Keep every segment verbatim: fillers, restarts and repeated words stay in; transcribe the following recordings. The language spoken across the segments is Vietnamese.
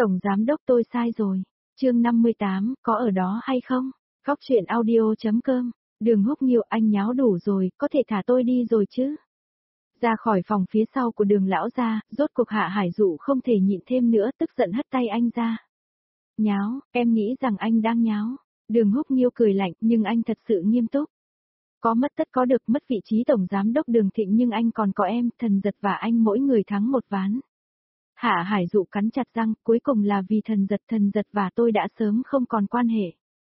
Tổng giám đốc tôi sai rồi. Chương năm mươi tám, có ở đó hay không? Góc truyện audio.com. Đường Húc Nghiêu, anh nháo đủ rồi, có thể thả tôi đi rồi chứ? Ra khỏi phòng phía sau của Đường lão gia, rốt cuộc Hạ Hải Dụ không thể nhịn thêm nữa, tức giận hất tay anh ra. Nháo, em nghĩ rằng anh đang nháo. Đường Húc Nghiêu cười lạnh, nhưng anh thật sự nghiêm túc. Có mất tất có được, mất vị trí tổng giám đốc Đường Thịnh nhưng anh còn có em, Thần Giật và anh mỗi người thắng một ván. Hạ Hải Dụ cắn chặt răng, cuối cùng là vì Thần Giật, Thần Giật và tôi đã sớm không còn quan hệ.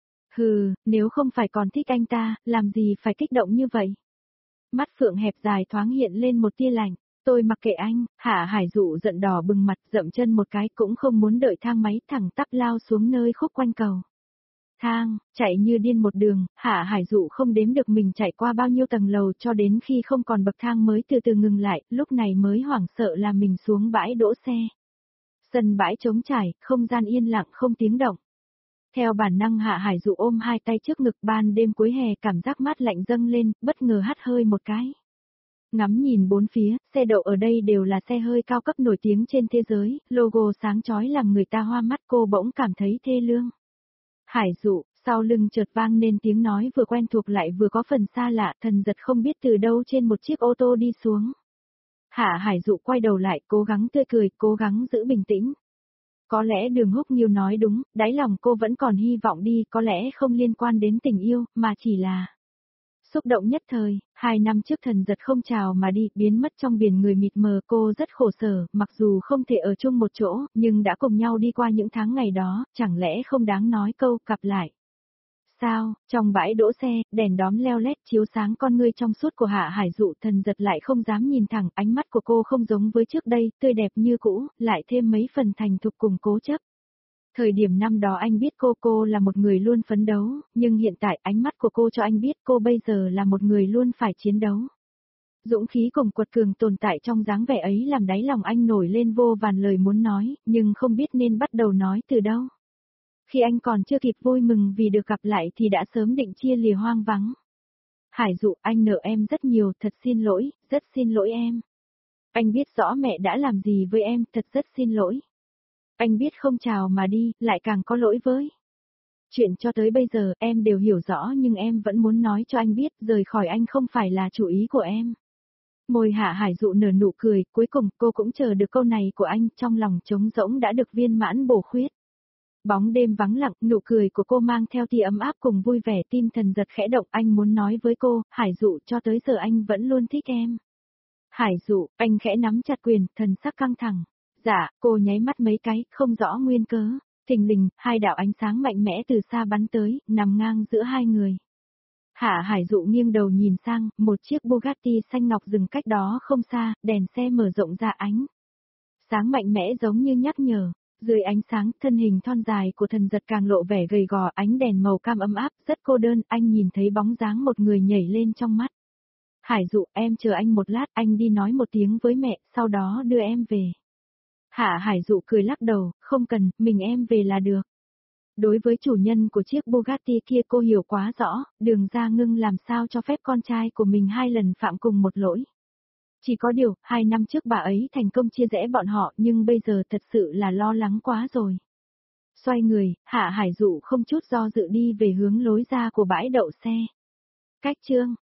Hừ, nếu không phải còn thích anh ta, làm gì phải kích động như vậy? Mắt Phượng hẹp dài thoáng hiện lên một tia lạnh. Tôi mặc kệ anh. Hạ Hải Dụ giận đỏ bừng mặt, dậm chân một cái, cũng không muốn đợi thang máy, thẳng tắp lao xuống nơi khúc quanh cầu. Thang, chạy như điên một đường, Hạ Hải Dụ không đếm được mình chạy qua bao nhiêu tầng lầu cho đến khi không còn bậc thang mới từ từ ngừng lại, lúc này mới hoảng sợ là mình xuống bãi đỗ xe. Sân bãi trống trải, không gian yên lặng không tiếng động. Theo bản năng Hạ Hải Dụ ôm hai tay trước ngực, ban đêm cuối hè cảm giác mát lạnh dâng lên, bất ngờ hắt hơi một cái. Ngắm nhìn bốn phía, xe đậu ở đây đều là xe hơi cao cấp nổi tiếng trên thế giới, logo sáng chói làm người ta hoa mắt, cô bỗng cảm thấy thê lương. Hải Dụ, sau lưng chợt vang nên tiếng nói vừa quen thuộc lại vừa có phần xa lạ, Thần Giật không biết từ đâu trên một chiếc ô tô đi xuống. Hạ Hải Dụ quay đầu lại, cố gắng tươi cười, cố gắng giữ bình tĩnh. Có lẽ Đường Húc Nghiêu nói đúng, đáy lòng cô vẫn còn hy vọng đi, có lẽ không liên quan đến tình yêu, mà chỉ là xúc động nhất thời. Hai năm trước Thần Giật không chào mà đi, biến mất trong biển người mịt mờ, cô rất khổ sở, mặc dù không thể ở chung một chỗ, nhưng đã cùng nhau đi qua những tháng ngày đó, chẳng lẽ không đáng nói câu cặp lại. Sao, trong bãi đỗ xe, đèn đóm leo lét chiếu sáng con ngươi trong suốt của Hạ Hải Dụ, Thần Giật lại không dám nhìn thẳng, ánh mắt của cô không giống với trước đây, tươi đẹp như cũ, lại thêm mấy phần thành thục cùng cố chấp. Thời điểm năm đó anh biết cô cô là một người luôn phấn đấu, nhưng hiện tại ánh mắt của cô cho anh biết cô bây giờ là một người luôn phải chiến đấu. Dũng khí cùng quật cường tồn tại trong dáng vẻ ấy làm đáy lòng anh nổi lên vô vàn lời muốn nói, nhưng không biết nên bắt đầu nói từ đâu. Khi anh còn chưa kịp vui mừng vì được gặp lại thì đã sớm định chia lìa hoang vắng. Hải Dụ, anh nợ em rất nhiều, thật xin lỗi, rất xin lỗi em. Anh biết rõ mẹ đã làm gì với em, thật rất xin lỗi. Anh biết không chào mà đi, lại càng có lỗi với. Chuyện cho tới bây giờ em đều hiểu rõ nhưng em vẫn muốn nói cho anh biết, rời khỏi anh không phải là chủ ý của em. Môi Hạ Hải Dụ nở nụ cười, cuối cùng cô cũng chờ được câu này của anh, trong lòng trống rỗng đã được viên mãn bổ khuyết. Bóng đêm vắng lặng, nụ cười của cô mang theo tia ấm áp cùng vui vẻ, tim Thần Giật khẽ động, anh muốn nói với cô, Hải Dụ, cho tới giờ anh vẫn luôn thích em. Hải Dụ, anh khẽ nắm chặt quyền, thần sắc căng thẳng. Dạ, cô nháy mắt mấy cái, không rõ nguyên cớ. Thình lình, hai đạo ánh sáng mạnh mẽ từ xa bắn tới, nằm ngang giữa hai người. Hạ Hải Dụ nghiêng đầu nhìn sang, một chiếc Bugatti xanh ngọc dừng cách đó không xa, đèn xe mở rộng ra ánh sáng mạnh mẽ giống như nhắc nhở. Dưới ánh sáng, thân hình thon dài của Thần Giật càng lộ vẻ gầy gò, ánh đèn màu cam ấm áp, rất cô đơn, anh nhìn thấy bóng dáng một người nhảy lên trong mắt. Hải Dụ, em chờ anh một lát, anh đi nói một tiếng với mẹ, sau đó đưa em về. Hạ Hải Dụ cười lắc đầu, không cần, mình em về là được. Đối với chủ nhân của chiếc Bugatti kia cô hiểu quá rõ, Đường Gia Ngưng làm sao cho phép con trai của mình hai lần phạm cùng một lỗi. Chỉ có điều, hai năm trước bà ấy thành công chia rẽ bọn họ nhưng bây giờ thật sự là lo lắng quá rồi. Xoay người, Hạ Hải Dụ không chút do dự đi về hướng lối ra của bãi đậu xe. Cách chương.